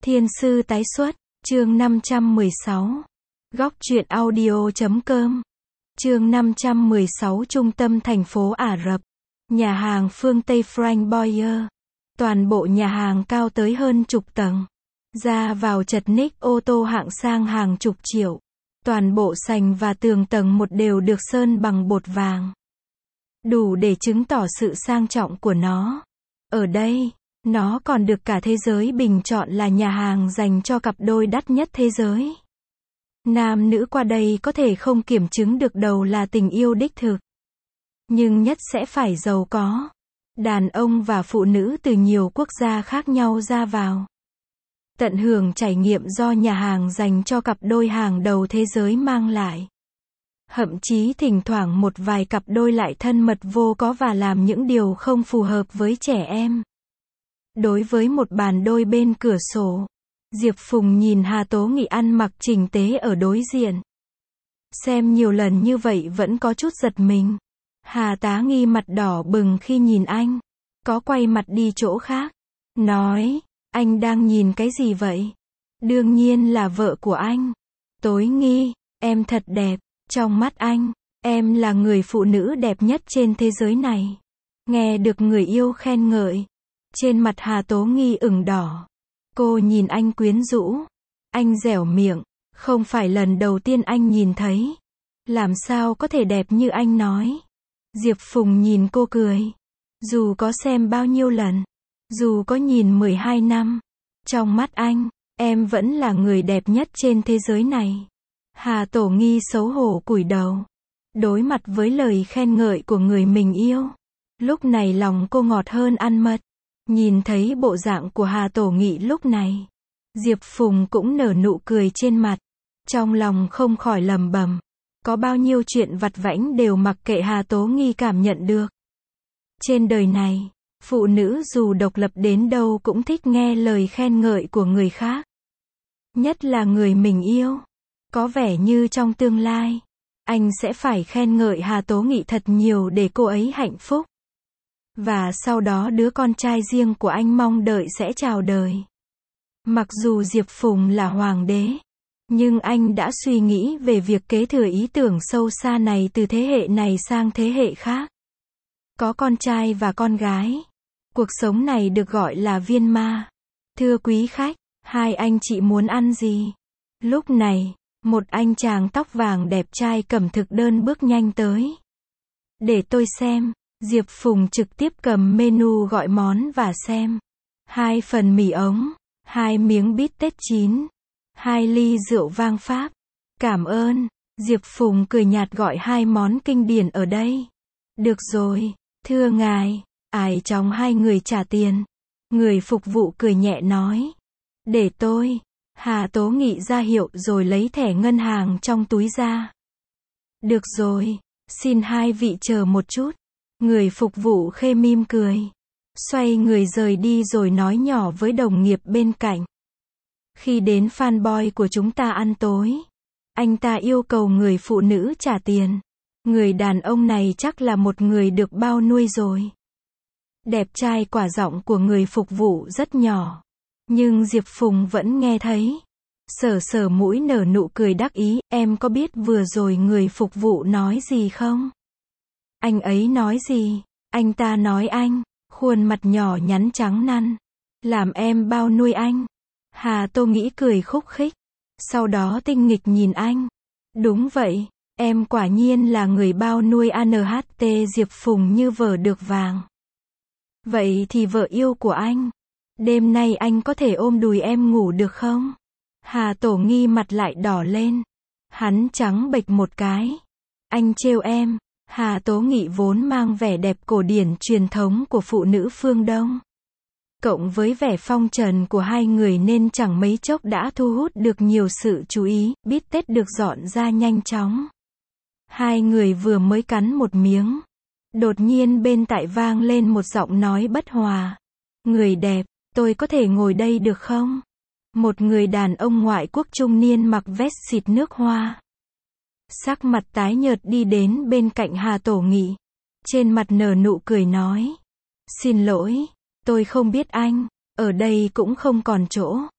Thiên sư tái xuất, chương 516. Góc truyện audio.com. Chương 516 Trung tâm thành phố Ả Rập. Nhà hàng phương Tây Frank Boyer. Toàn bộ nhà hàng cao tới hơn chục tầng. Ra vào chật ních ô tô hạng sang hàng chục triệu. Toàn bộ sành và tường tầng một đều được sơn bằng bột vàng. Đủ để chứng tỏ sự sang trọng của nó. Ở đây, nó còn được cả thế giới bình chọn là nhà hàng dành cho cặp đôi đắt nhất thế giới. Nam nữ qua đây có thể không kiểm chứng được đầu là tình yêu đích thực. Nhưng nhất sẽ phải giàu có. Đàn ông và phụ nữ từ nhiều quốc gia khác nhau ra vào. Tận hưởng trải nghiệm do nhà hàng dành cho cặp đôi hàng đầu thế giới mang lại. Thậm chí thỉnh thoảng một vài cặp đôi lại thân mật vô cớ và làm những điều không phù hợp với trẻ em. Đối với một bàn đôi bên cửa sổ, Diệp Phùng nhìn Hà Tố Nghị ăn mặc chỉnh tề ở đối diện. Xem nhiều lần như vậy vẫn có chút giật mình. Hà Tá Nghi mặt đỏ bừng khi nhìn anh. Có quay mặt đi chỗ khác. Nói, anh đang nhìn cái gì vậy? Đương nhiên là vợ của anh. Tối Nghi, em thật đẹp. Trong mắt anh, em là người phụ nữ đẹp nhất trên thế giới này. Nghe được người yêu khen ngợi. Trên mặt Hà Tố Nghi ửng đỏ. Cô nhìn anh quyến rũ. Anh dẻo miệng. Không phải lần đầu tiên anh nhìn thấy. Làm sao có thể đẹp như anh nói. Diệp Phùng nhìn cô cười. Dù có xem bao nhiêu lần. Dù có nhìn 12 năm. Trong mắt anh, em vẫn là người đẹp nhất trên thế giới này. Hà Tổ Nghi xấu hổ cúi đầu. Đối mặt với lời khen ngợi của người mình yêu. Lúc này lòng cô ngọt hơn ăn mật. Nhìn thấy bộ dạng của Hà Tổ Nghị lúc này. Diệp Phùng cũng nở nụ cười trên mặt. Trong lòng không khỏi lẩm bẩm. Có bao nhiêu chuyện vặt vãnh đều mặc kệ Hà Tố Nghi cảm nhận được. Trên đời này, phụ nữ dù độc lập đến đâu cũng thích nghe lời khen ngợi của người khác. Nhất là người mình yêu. Có vẻ như trong tương lai, anh sẽ phải khen ngợi Hà Tố Nghị thật nhiều để cô ấy hạnh phúc. Và sau đó đứa con trai riêng của anh mong đợi sẽ chào đời. Mặc dù Diệp Phùng là hoàng đế, nhưng anh đã suy nghĩ về việc kế thừa ý tưởng sâu xa này từ thế hệ này sang thế hệ khác. Có con trai và con gái. Cuộc sống này được gọi là viên ma. Thưa quý khách, hai anh chị muốn ăn gì? Lúc này, một anh chàng tóc vàng đẹp trai cầm thực đơn bước nhanh tới. Để tôi xem. Diệp Phùng trực tiếp cầm menu gọi món và xem. 2 phần mì ống, 2 miếng bít tết chín, 2 ly rượu vang Pháp. Cảm ơn. Diệp Phùng cười nhạt gọi 2 món kinh điển ở đây. Được rồi, thưa ngài. Ải chóng 2 người trả tiền. Người phục vụ cười nhẹ nói. Để tôi. Hà Tố Nghị ra hiệu rồi lấy thẻ ngân hàng trong túi ra. Được rồi, xin 2 vị chờ một chút. Người phục vụ khê mỉm cười. Xoay người rời đi rồi nói nhỏ với đồng nghiệp bên cạnh. Khi đến fanboy của chúng ta ăn tối, anh ta yêu cầu người phụ nữ trả tiền. Người đàn ông này chắc là một người được bao nuôi rồi. Đẹp trai quả giọng của người phục vụ rất nhỏ. Nhưng Diệp Phùng vẫn nghe thấy. Sờ mũi nở nụ cười đắc ý. Em có biết vừa rồi người phục vụ nói gì không? Anh ấy nói gì? Anh ta nói anh, khuôn mặt nhỏ nhắn trắng năn. Làm em bao nuôi anh. Hà Tô nghĩ cười khúc khích. Sau đó tinh nghịch nhìn anh. Đúng vậy, em quả nhiên là người bao nuôi ANHT. Diệp Phùng như vờ được vàng. Vậy thì vợ yêu của anh. Đêm nay anh có thể ôm đùi em ngủ được không? Hà Tổ Nghi mặt lại đỏ lên. Hắn trắng bệch một cái. Anh trêu em. Hà Tố Nghị vốn mang vẻ đẹp cổ điển truyền thống của phụ nữ phương Đông. Cộng với vẻ phong trần của hai người nên chẳng mấy chốc đã thu hút được nhiều sự chú ý. Bít tết được dọn ra nhanh chóng. Hai người vừa mới cắn một miếng. Đột nhiên bên tai vang lên một giọng nói bất hòa. Người đẹp, tôi có thể ngồi đây được không? Một người đàn ông ngoại quốc trung niên mặc vest xịt nước hoa. Sắc mặt tái nhợt đi đến bên cạnh Hà Tổ Nghị. Trên mặt nở nụ cười nói. Xin lỗi, tôi không biết anh, ở đây cũng không còn chỗ.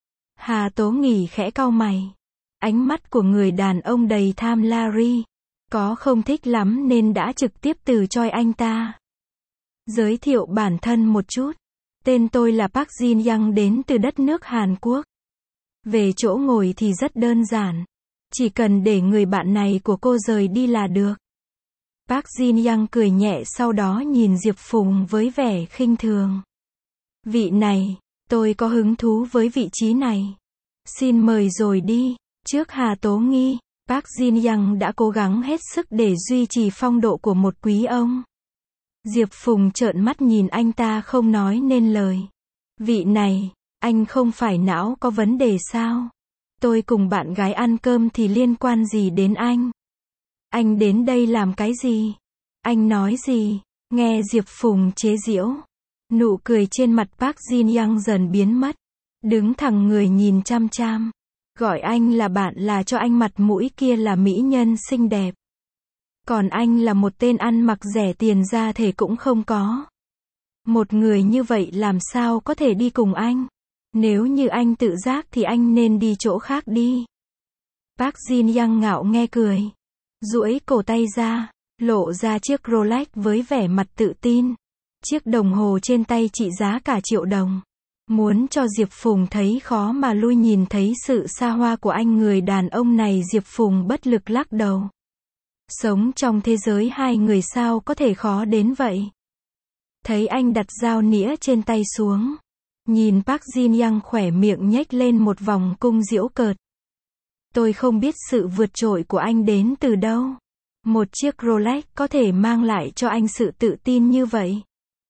Hà Tố Nghỉ khẽ cau mày. Ánh mắt của người đàn ông đầy tham Larry. Có không thích lắm nên đã trực tiếp từ chối anh ta. Giới thiệu bản thân một chút. Tên tôi là Park Jin Young đến từ đất nước Hàn Quốc. Về chỗ ngồi thì rất đơn giản. Chỉ cần để người bạn này của cô rời đi là được. Park Jin Young cười nhẹ sau đó nhìn Diệp Phùng với vẻ khinh thường. Vị này, tôi có hứng thú với vị trí này. Xin mời rồi đi. Trước Hà Tố Nghi, Park Jin Young đã cố gắng hết sức để duy trì phong độ của một quý ông. Diệp Phùng trợn mắt nhìn anh ta không nói nên lời. Vị này, anh không phải não có vấn đề sao? Tôi cùng bạn gái ăn cơm thì liên quan gì đến anh? Anh đến đây làm cái gì? Anh nói gì? Nghe Diệp Phùng chế giễu. Nụ cười trên mặt Park Jin Young dần biến mất. Đứng thẳng người nhìn chăm chăm. Gọi anh là bạn là cho anh mặt mũi, kia là mỹ nhân xinh đẹp. Còn anh là một tên ăn mặc rẻ tiền ra thể cũng không có. Một người như vậy làm sao có thể đi cùng anh? Nếu như anh tự giác thì anh nên đi chỗ khác đi. Park Jin Young ngạo nghe cười. Duỗi cổ tay ra, lộ ra chiếc Rolex với vẻ mặt tự tin. Chiếc đồng hồ trên tay trị giá cả triệu đồng. Muốn cho Diệp Phùng thấy khó mà lui, nhìn thấy sự xa hoa của anh người đàn ông này, Diệp Phùng bất lực lắc đầu. Sống trong thế giới hai người sao có thể khó đến vậy? Thấy anh đặt dao nĩa trên tay xuống. Nhìn Park Jin Young khỏe miệng nhếch lên một vòng cung giễu cợt. Tôi không biết sự vượt trội của anh đến từ đâu. Một chiếc Rolex có thể mang lại cho anh sự tự tin như vậy.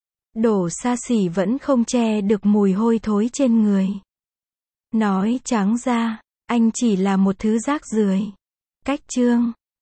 Đồ xa xỉ vẫn không che được mùi hôi thối trên người. Nói trắng ra, anh chỉ là một thứ rác rưởi. Cách chương